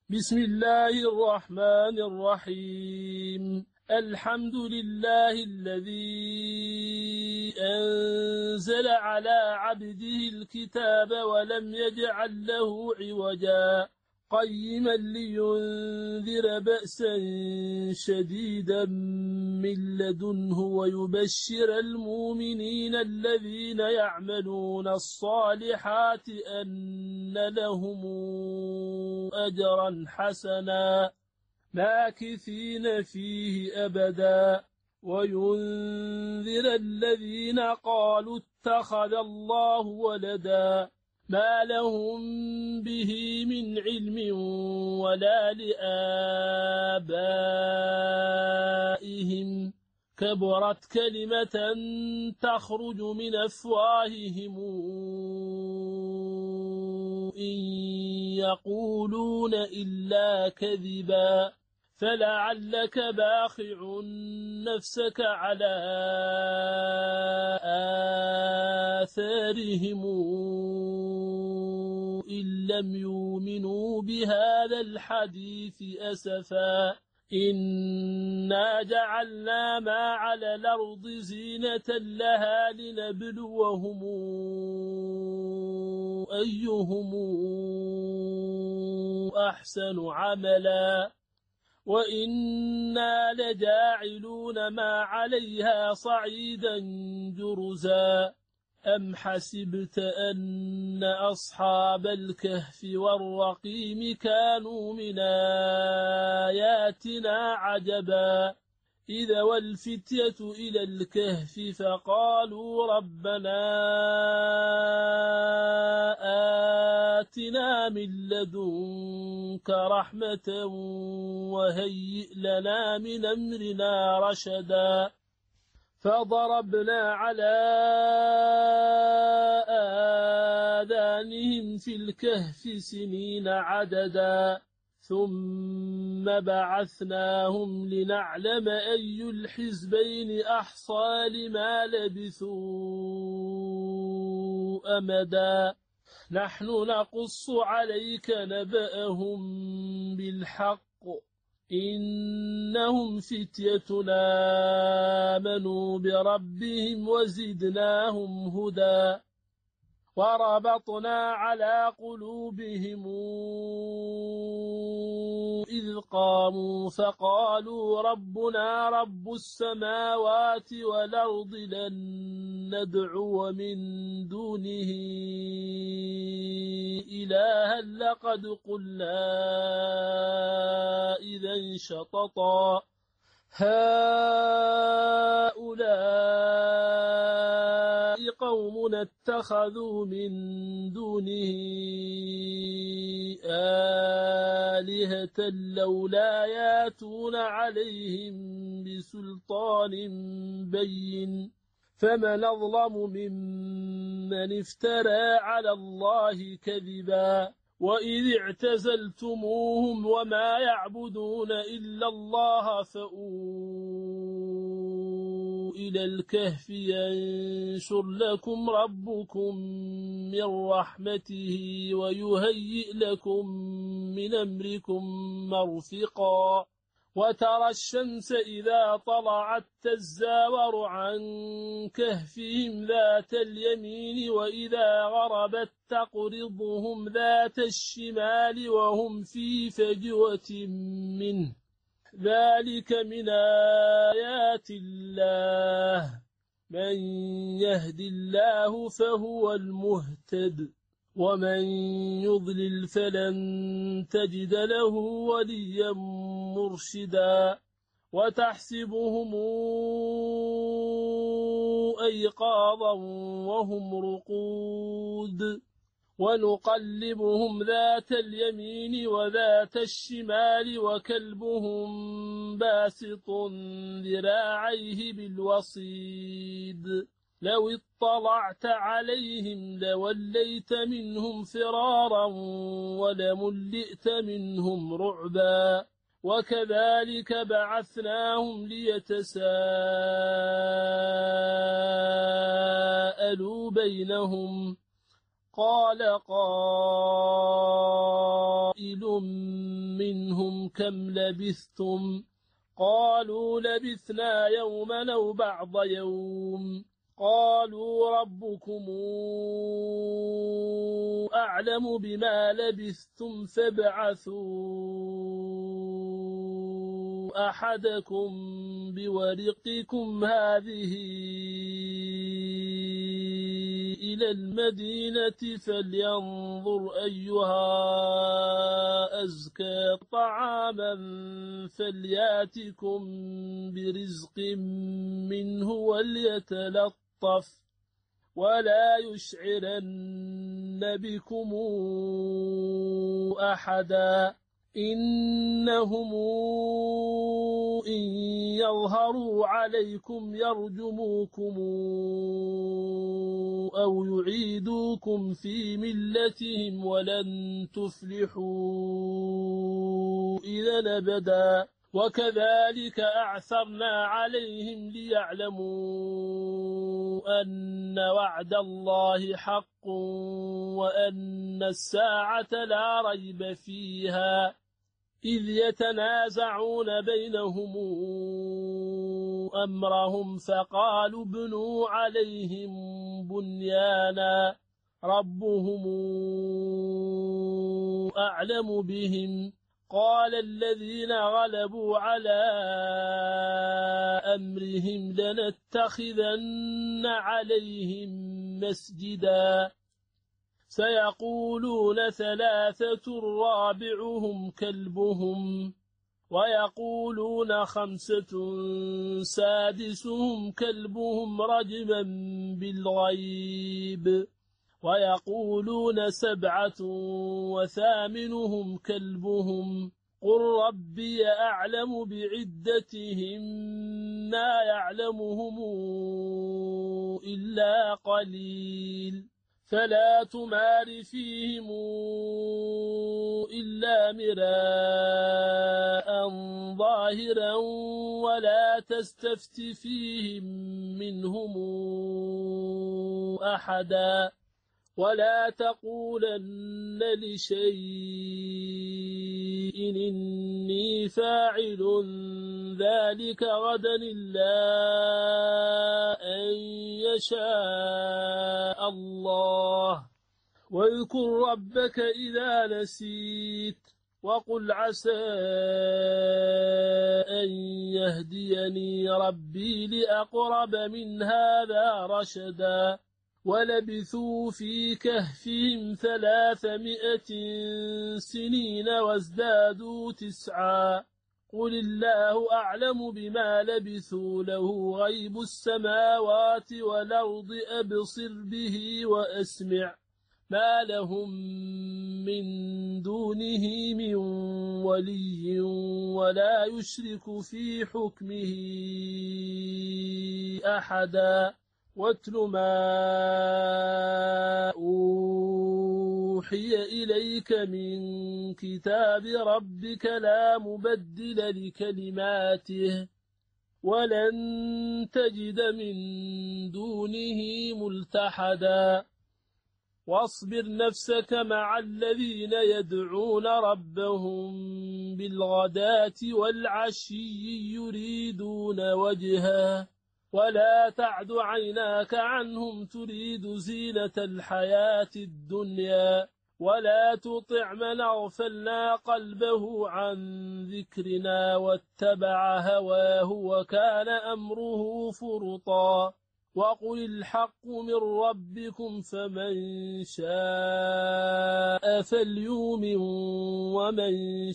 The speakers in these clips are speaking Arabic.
بسم الله الرحمن الرحيم. الحمد لله الذي أنزل على عبده الكتاب ولم يجعل له عوجا قيما لينذر بأسا شديدا من لدنه ويبشر المؤمنين الذين يعملون الصالحات أن لهم أجرا حسنا ماكثين فيه أبدا وينذر الذين قالوا اتخذ الله ولدا ما لهم به من علم ولا لآبائهم كبرت كلمة تخرج من أفواههم إن يقولون إلا كذبا فلعلك باخع نفسك على آثارهم إن لم يؤمنوا بهذا الحديث أسفا إنا جعلنا ما على الأرض زينة لها لنبلوهم أيهم أحسن عملا وإنا لجاعلون ما عليها صعيدا جرزا أم حسبت أن أصحاب الكهف والرقيم كانوا من آياتنا عجبا إذا والفتية إلى الكهف فقالوا ربنا آتنا من لدنك رحمة وهيئ لنا من أمرنا رشدا فضربنا على آذانهم في الكهف سنين عددا ثم بعثناهم لنعلم أي الحزبين أحصى لما لبثوا أمدا نحن نقص عليك نبأهم بالحق إنهم فتيتنا آمنوا بربهم وزدناهم هدى وربطنا على قلوبهم إذ قاموا فقالوا ربنا رب السماوات والأرض لن ندعو من دونه إلها لقد قلنا إذا شططا هؤلاء قومنا اتخذوا من دونه آلهة لولا ياتون عليهم بسلطان بين فمن أظلم ممن افترى على الله كذبا وإذ اعتزلتموهم وما يعبدون إلا الله فأووا إلى الكهف ينشر لكم ربكم من رحمته ويهيئ لكم من أمركم مرفقا وترى الشمس إذا طلعت تزاور عن كهفهم ذات اليمين وإذا غربت تقرضهم ذات الشمال وهم في فجوة منه ذلك من آيات الله من يهد الله فهو المهتد ومن يضلل فلن تجد له وليا مرشدا وتحسبهم أيقاظا وهم رقود ونقلبهم ذات اليمين وذات الشمال وكلبهم باسط ذراعيه بالوصيد لو اطلعت عليهم لوليت منهم فرارا ولملئت منهم رعبا وكذلك بعثناهم ليتساءلوا بينهم قال قائل قائل منهم كم لبثتم؟ قالوا لبثنا يوما أو بعض يوم. قالوا ربكم أعلم بما لبثتم فابعثوا أحدكم بورقكم هذه إلى المدينة فلينظر أيها أزكى طعاما فلياتكم برزق منه وليتلطف ولا يشعرن بكم أحدا إنهم إن يظهروا عليكم يرجموكم أو يعيدوكم في ملتهم ولن تفلحوا إذا أبدا وكذلك أعثرنا عليهم ليعلموا أن وعد الله حق وأن الساعة لا ريب فيها إذ يتنازعون بينهم أمرهم فقالوا ابنوا عليهم بنيانا ربهم أعلم بهم قال الذين غلبوا على أمرهم لنتخذن عليهم مسجدا سيقولون ثلاثة رابعهم كلبهم ويقولون خمسة سادسهم كلبهم رجما بالغيب ويقولون سبعة وثامنهم كلبهم قل ربي أعلم بعدتهم ما يعلمهم إلا قليل فلا تمار فيهم إلا مراء ظاهرا ولا تستفت فيهم منهم أحدا ولا تقولن لشيء إني فاعل ذلك غدا إلا أن يشاء الله واذكر ربك إذا نسيت وقل عسى أن يهديني ربي لأقرب من هذا رشدا ولبثوا في كهفهم 300 سنين وازدادوا 9 قل الله أعلم بما لبثوا له غيب السماوات والأرض أبصر به وأسمع ما لهم من دونه من ولي ولا يشرك في حكمه أحدا واتل ما أوحي إليك من كتاب ربك لا مبدل لكلماته ولن تجد من دونه ملتحدا واصبر نفسك مع الذين يدعون ربهم بالغداة والعشي يريدون وجهه ولا تعد عيناك عنهم تريد زينة الحياة الدنيا ولا تطع من أغفلنا قلبه عن ذكرنا واتبع هواه وكان أمره فرطا وقل الحق من ربكم فمن شاء فليؤمن ومن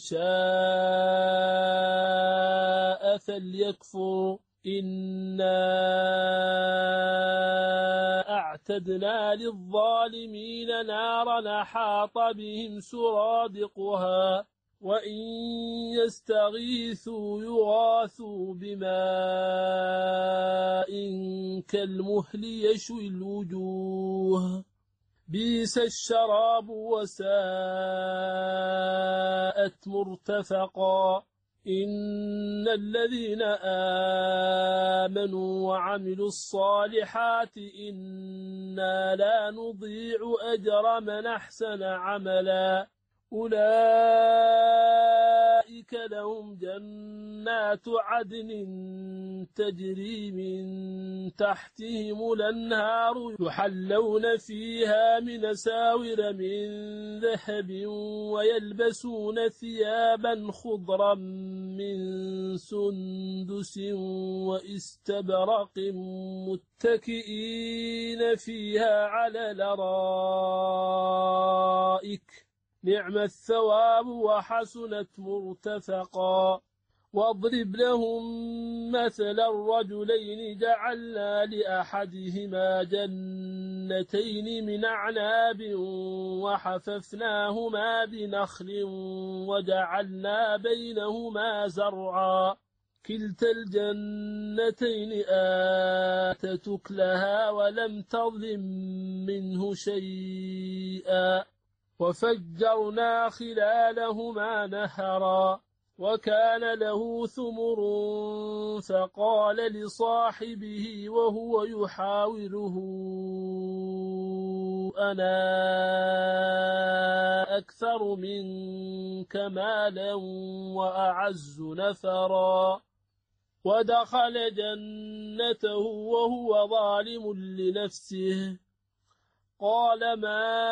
شاء فليكفر إنا أعتدنا للظالمين نارا أحاط بهم سرادقها وإن يستغيثوا يغاثوا بماء كالمهل يشوي الوجوه بئس الشراب وساءت مرتفقا إن الذين آمنوا وعملوا الصالحات إنا لا نضيع أجر من أحسن عملا أولئك لهم جنات عدن تجري من تحتهم الأنهار يحلون فيها من أساور من ذهب ويلبسون ثيابا خضرا من سندس واستبرق متكئين فيها على الأرائك نعم الثواب وحسنت مرتفقا واضرب لهم مثل الرجلين جعلنا لأحدهما جنتين من أعناب وحففناهما بنخل وجعلنا بينهما زرعا كلتا الجنتين آتت أكلها ولم تظلم منه شيئا وفجرنا خلالهما نهرا وكان له ثمر فقال لصاحبه وهو يحاوره أنا أكثر منك مالا وأعز نفرا ودخل جنته وهو ظالم لنفسه قال ما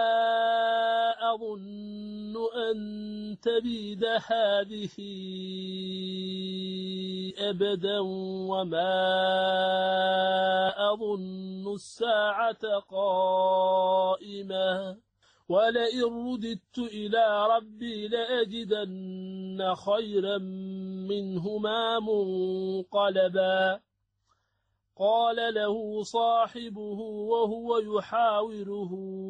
أظن أن تبيد هذه أبدا وما أظن الساعة قائمة ولئن رددت إلى ربي لأجدن خيرا منهما منقلبا قال له صاحبه وهو يحاوره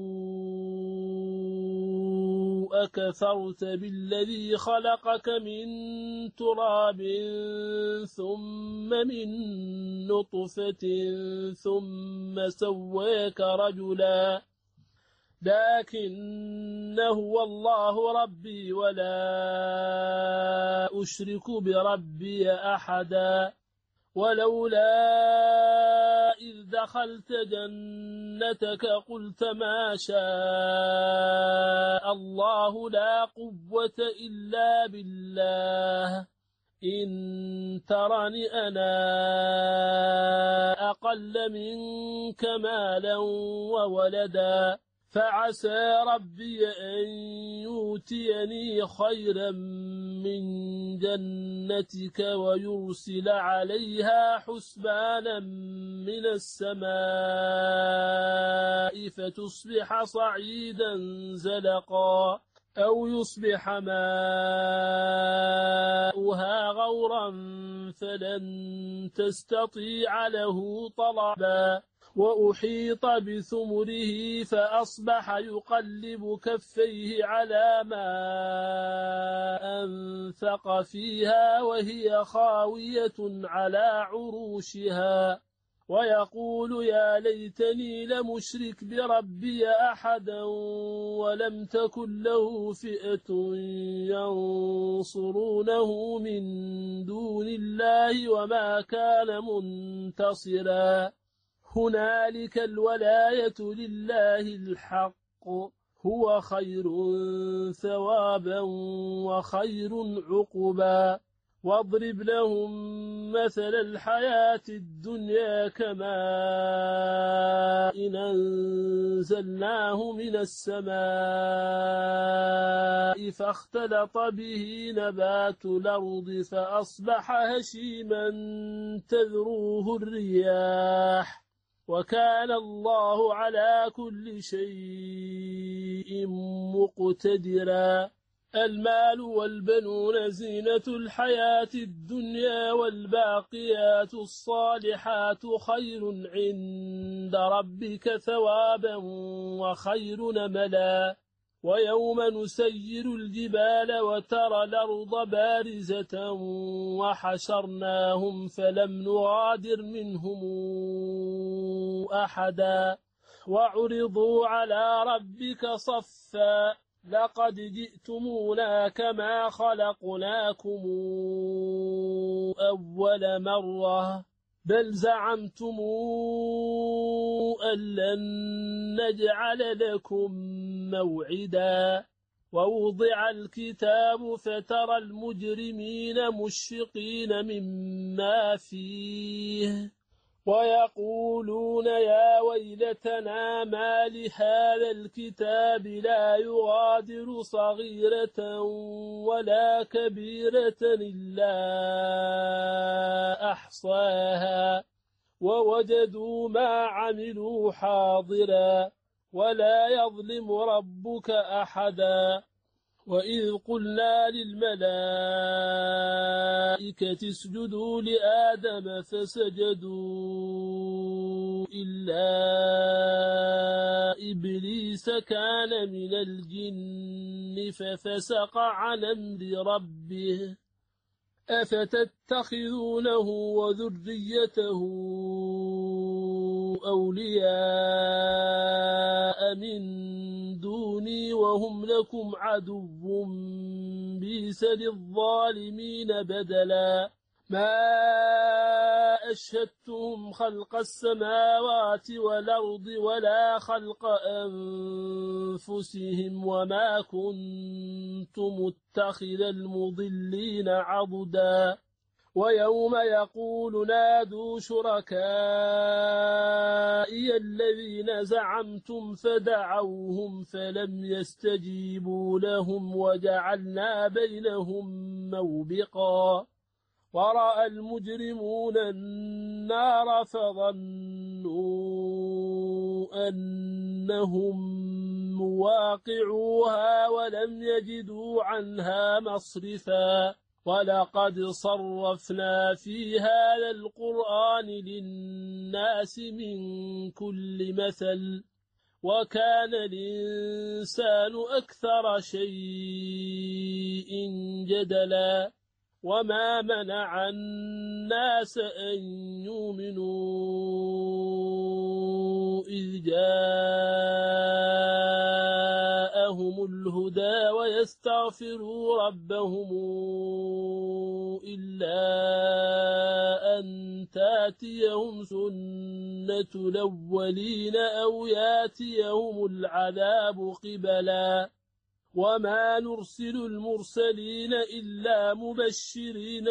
أكفرت بالذي خلقك من تراب ثم من نطفة ثم سواك رجلا لكن هو الله ربي ولا أشرك بربي أحدا ولولا إذ دخلت جنتك قلت ما شاء الله لا قوة إلا بالله إن ترني أنا أقل منك مالا وولدا فعسى ربي أن يؤتيني خيرا من جنتك ويرسل عليها حسبانا من السماء فتصبح صعيدا زلقا أو يصبح ماؤها غورا فلن تستطيع له طلبا وأحيط بثمره فأصبح يقلب كفيه على ما أنفق فيها وهي خاوية على عروشها ويقول يا ليتني لمشرك بربي أحدا ولم تكن له فئة ينصرونه من دون الله وما كان منتصرا هنالك الولاية لله الحق هو خير ثوابا وخير عقبا واضرب لهم مثل الحياة الدنيا كماء إن أنزلناه من السماء فاختلط به نبات الأرض فأصبح هشيما تذروه الرياح وكان الله على كل شيء مقتدرا المال والبنون زينة الحياة الدنيا والباقيات الصالحات خير عند ربك ثوابا وخير نملا ويوم نسير الجبال وترى الأرض بارزة وحشرناهم فلم نغادر منهم أحدا وعرضوا على ربك صفا لقد جئتمونا كما خلقناكم أول مرة بل زعمتم أن لن نجعل لكم موعدا ووضع الكتاب فترى المجرمين مشفقين مما فيه ويقولون يا ويلتنا ما لهذا الكتاب لا يغادر صغيرة ولا كبيرة إلا أحصاها ووجدوا ما عملوا حاضرا ولا يظلم ربك أحدا وإذ قلنا للملائكة اسجدوا لآدم فسجدوا إلا إبليس كان من الجن ففسق عن أمر ربه أفتتخذونه وذريته أولياء من دوني وهم لكم عدو بئس للظالمين بدلا ما أشهدتهم خلق السماوات والأرض ولا خلق أنفسهم وما كنت متخذ المضلين عضدا ويوم يقول نادوا شركائي الذين زعمتم فدعوهم فلم يستجيبوا لهم وجعلنا بينهم موبقا ورأى المجرمون النار فظنوا أنهم مواقعوها ولم يجدوا عنها مصرفا ولقد صرفنا في هذا القرآن للناس من كل مثل وكان الإنسان أكثر شيء جدلا وما منع الناس أن يؤمنوا إذ جاءهم الهدى ويستغفروا ربهم إلا أن تاتيهم سنة الأولين أو ياتيهم العذاب قبلا وما نرسل المرسلين إلا مبشرين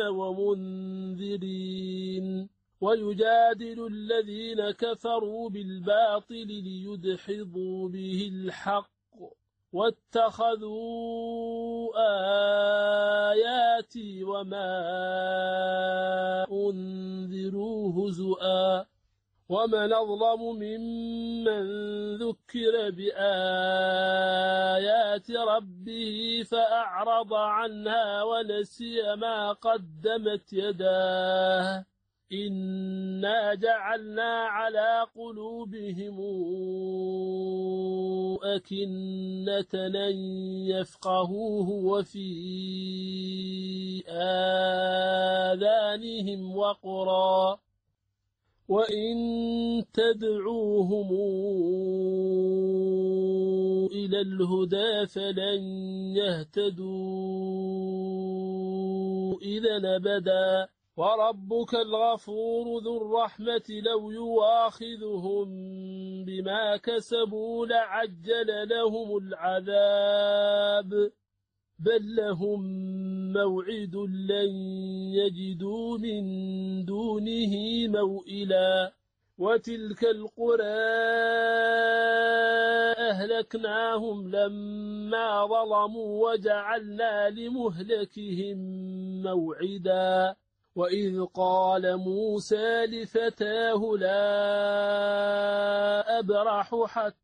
ومنذرين ويجادل الذين كفروا بالباطل ليدحضوا به الحق واتخذوا آياتي وما أنذروا هزؤا ومن أظلم ممن ذكر بآيات ربه فأعرض عنها ونسي ما قدمت يداه إنا جعلنا على قلوبهم أكنة أن يفقهوه وفي آذانهم وقرا وإن تدعوهم إلى الهدى فلن يهتدوا إذا أبدا وربك الغفور ذو الرحمة لو يواخذهم بما كسبوا لعجل لهم العذاب بل لهم موعد لن يجدوا من دونه موئلا وتلك القرى أهلكناهم لما ظلموا وجعلنا لمهلكهم موعدا وإذ قال موسى لفتاه لا أبرح حتى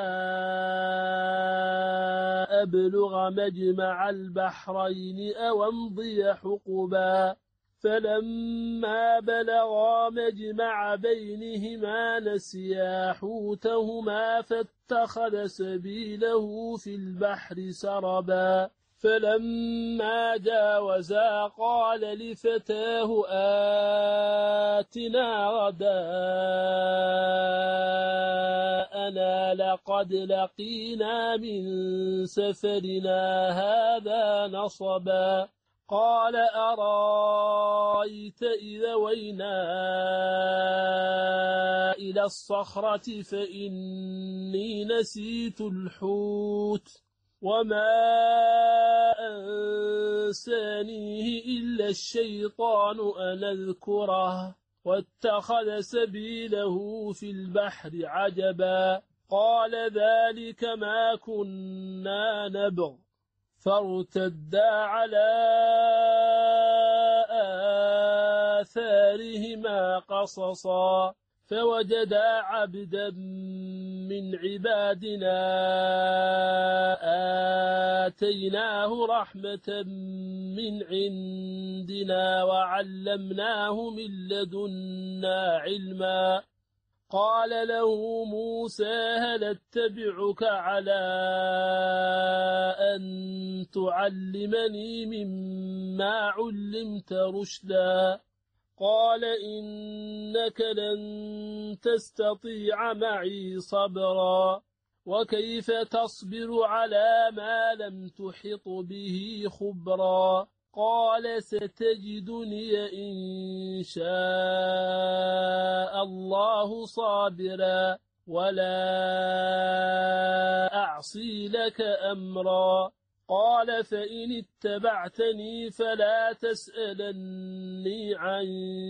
أبلغ مجمع البحرين أو أمضي حقبا فلما بلغا مجمع بينهما نسيا حوتهما فاتخذ سبيله في البحر سربا فلما جاوزا قال لفتاه آتنا غداءنا لقد لقينا من سفرنا هذا نصبا قال أرايت إذا وينا إلى الصخرة فإني نسيت الحوت وما أنسانيه إلا الشيطان أن أذكره واتخذ سبيله في البحر عجبا قال ذلك ما كنا نبغ فارتدا على آثارهما قصصا فوجدا عبدا من عبادنا آتيناه رحمة من عندنا وعلمناه من لدنا علما قال له موسى هل اتبعك على أن تعلمني مما علمت رشدا قال إنك لن تستطيع معي صبرا وكيف تصبر على ما لم تحط به خبرا قال ستجدني إن شاء الله صابرا ولا أعصي لك أمرا قال فإن اتبعتني فلا تسألني عن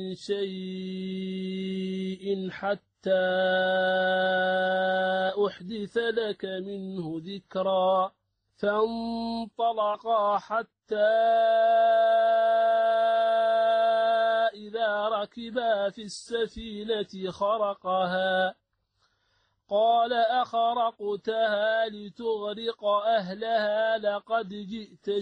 شيء حتى أحدث لك منه ذكرا فانطلقا حتى إذا ركبا في السفينة خرقها قال أخرقتها لتغرق أهلها لقد جئت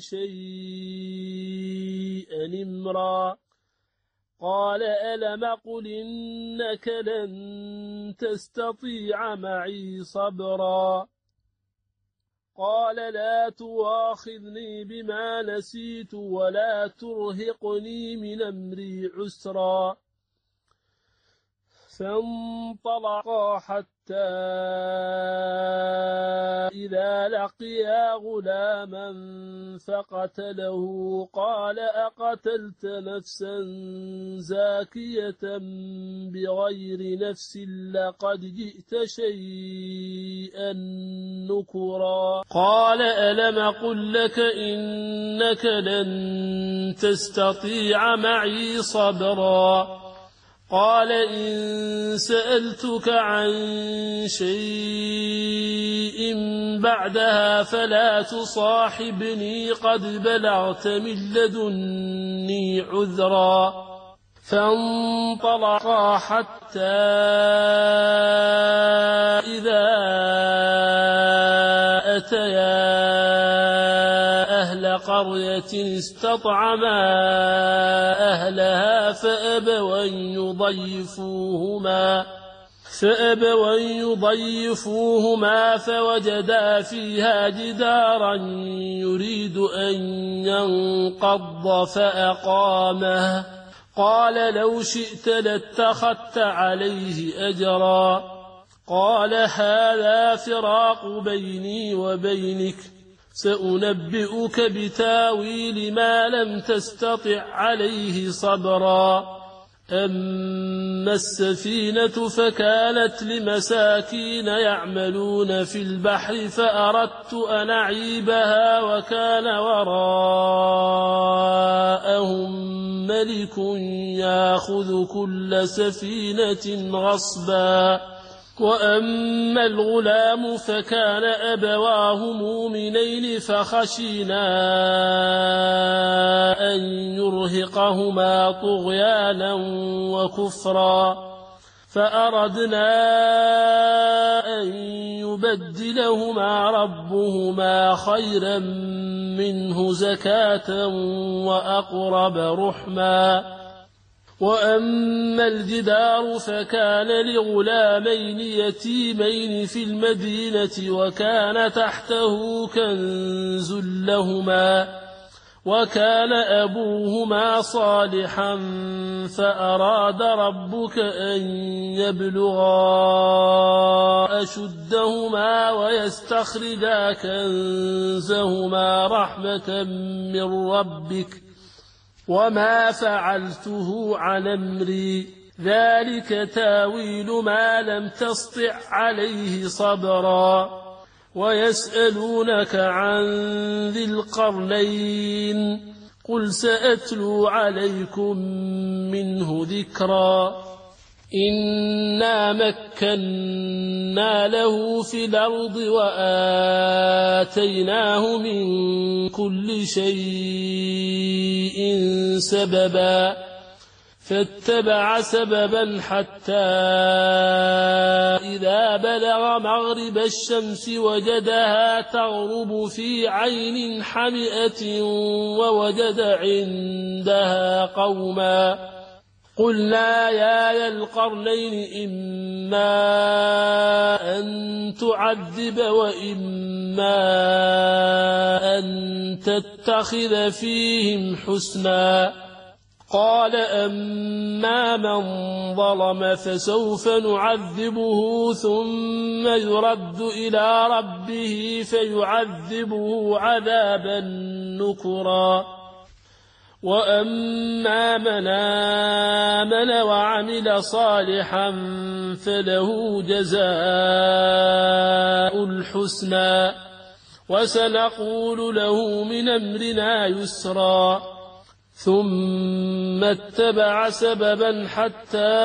شيئا إمرا قال ألم قل إنك لن تستطيع معي صبرا قال لا تواخذني بما نسيت ولا ترهقني من أمري عسرا فانطلقا حتى إذا لقيا غلاما فقتله قال أقتلت نفسا زاكية بغير نفس لقد جئت شيئا نكرا قال ألم قل لك إنك لن تستطيع معي صبرا قال إن سألتك عن شيء بعدها فلا تصاحبني قد بلغت من لدني عذرا فانطلقا حتى إذا أتيا أهل قرية استطعما أهلها فأبوا أن يضيفوهما فوجدا فيها جدارا يريد أن ينقض فأقامه قال لو شئت لاتخذت عليه أجرا قال هذا فراق بيني وبينك سأنبئك بتاويل ما لم تستطع عليه صبرا أما السفينة فكانت لمساكين يعملون في البحر فأردت أن أعيبها وكان وراءهم ملك يأخذ كل سفينة غصبا وأما الغلام فكان أبواه مؤمنين فخشينا أن يرهقهما طغيانا وكفرا فأردنا أن يبدلهما ربهما خيرا منه زكاة وأقرب رحما وأما الجدار فكان لغلامين يتيمين في المدينة وكان تحته كنز لهما وكان أبوهما صالحا فأراد ربك أن يبلغا أشدهما ويستخرجا كنزهما رحمة من ربك وما فعلته عن أمري ذلك تاويل ما لم تسطع عليه صبرا ويسألونك عن ذي القرنين قل سأتلو عليكم منه ذكرا إنا مكنا له في الأرض وآتيناه من كل شيء سببا فاتبع سببا حتى إذا بلغ مغرب الشمس وجدها تغرب في عين حمئة ووجد عندها قوما قلنا يا ذا القرنين إما أن تعذب وإما أن تتخذ فيهم حسنا قال أما من ظلم فسوف نعذبه ثم يرد إلى ربه فيعذبه عذابا نكرا وأما من آمن وعمل صالحا فله جزاء الحسنى وسنقول له من أمرنا يسرا ثم اتبع سببا حتى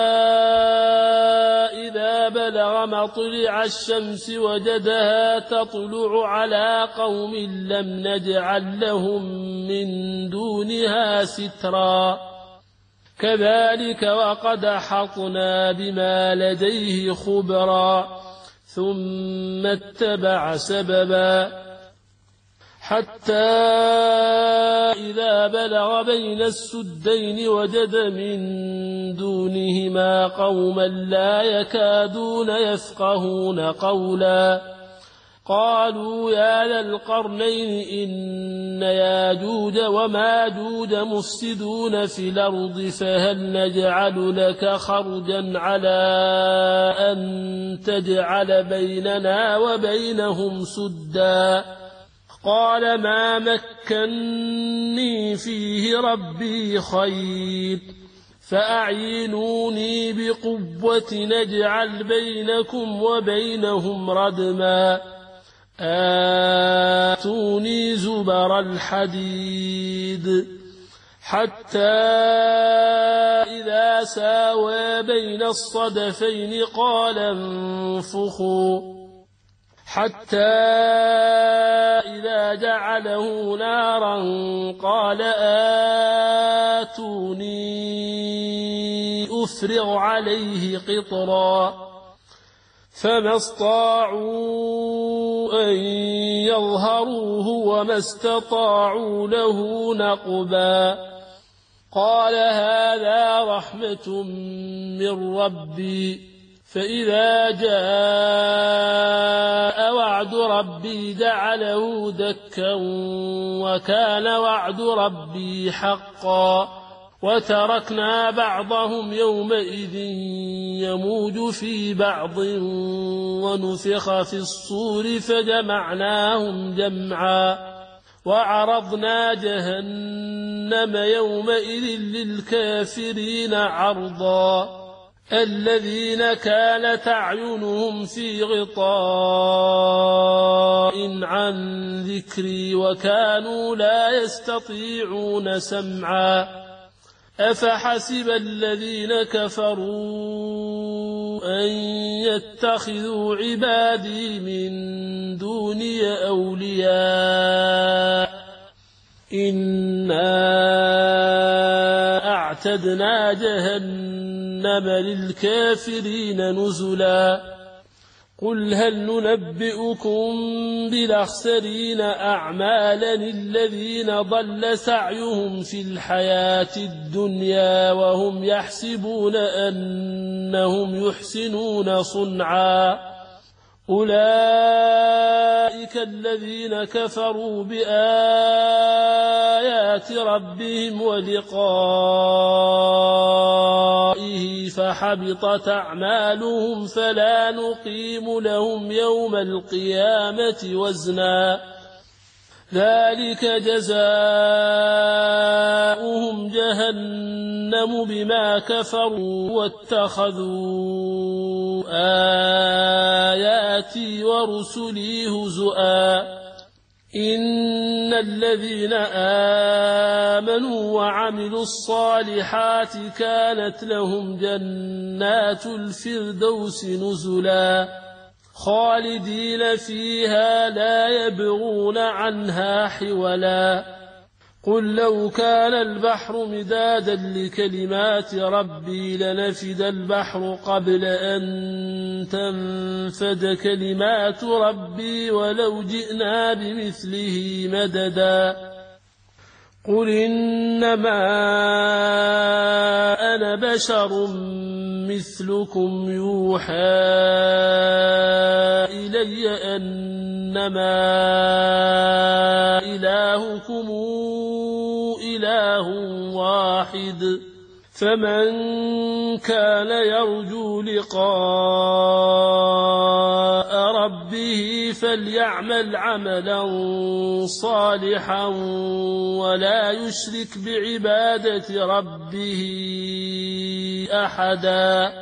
إذا بلغ مطلع الشمس وجدها تطلع على قوم لم نجعل لهم من دونها سترا كذلك وقد أحطنا بما لديه خبرا ثم اتبع سببا حتى إذا بلغ بين السدين وجد من دونهما قوما لا يكادون يفقهون قولا قالوا يا ذا القرنين إن ياجوج وماجوج مفسدون في الأرض فهل نجعل لك خرجا على أن تجعل بيننا وبينهم سدا قال ما مكني فيه ربي خير فأعينوني بقوة نجعل بينكم وبينهم ردما آتوني زبر الحديد حتى إذا ساوى بين الصدفين قال انفخوا حتى إذا جعله نارا قال آتوني أفرغ عليه قطرا فما استطاعوا أن يظهروه وما استطاعوا له نقبا قال هذا رحمة من ربي فإذا جاء وعد ربي جعله دكا وكان وعد ربي حقا وتركنا بعضهم يومئذ يموج في بعض ونفخ في الصور فجمعناهم جمعا وعرضنا جهنم يومئذ للكافرين عرضا الذين كانت أعينهم في غطاء عن ذكري وكانوا لا يستطيعون سمعا أفحسب الذين كفروا أن يتخذوا عبادي من دوني أولياء إنا أعتدنا جهنم للكافرين نزلا قل هل ننبئكم بالأخسرين أعمالا الذين ضل سعيهم في الحياة الدنيا وهم يحسبون أنهم يحسنون صنعا أولئك الذين كفروا بآيات ربهم ولقائه فحبطت أعمالهم فلا نقيم لهم يوم القيامة وزنا ذلك جزاؤهم جهنم بما كفروا واتخذوا آياتي ورسلي هزؤا إن الذين آمنوا وعملوا الصالحات كانت لهم جنات الفردوس نزلا خالدين فيها لا يبغون عنها حولا قل لو كان البحر مدادا لكلمات ربي لنفد البحر قبل أن تنفد كلمات ربي ولو جئنا بمثله مددا قل إنما أنا بشر مثلكم يوحى إلي أنما إلهكم إله واحد فمن كان يرجو لقاء ربه فليعمل عملا صالحا ولا يشرك بعبادة ربه أحدا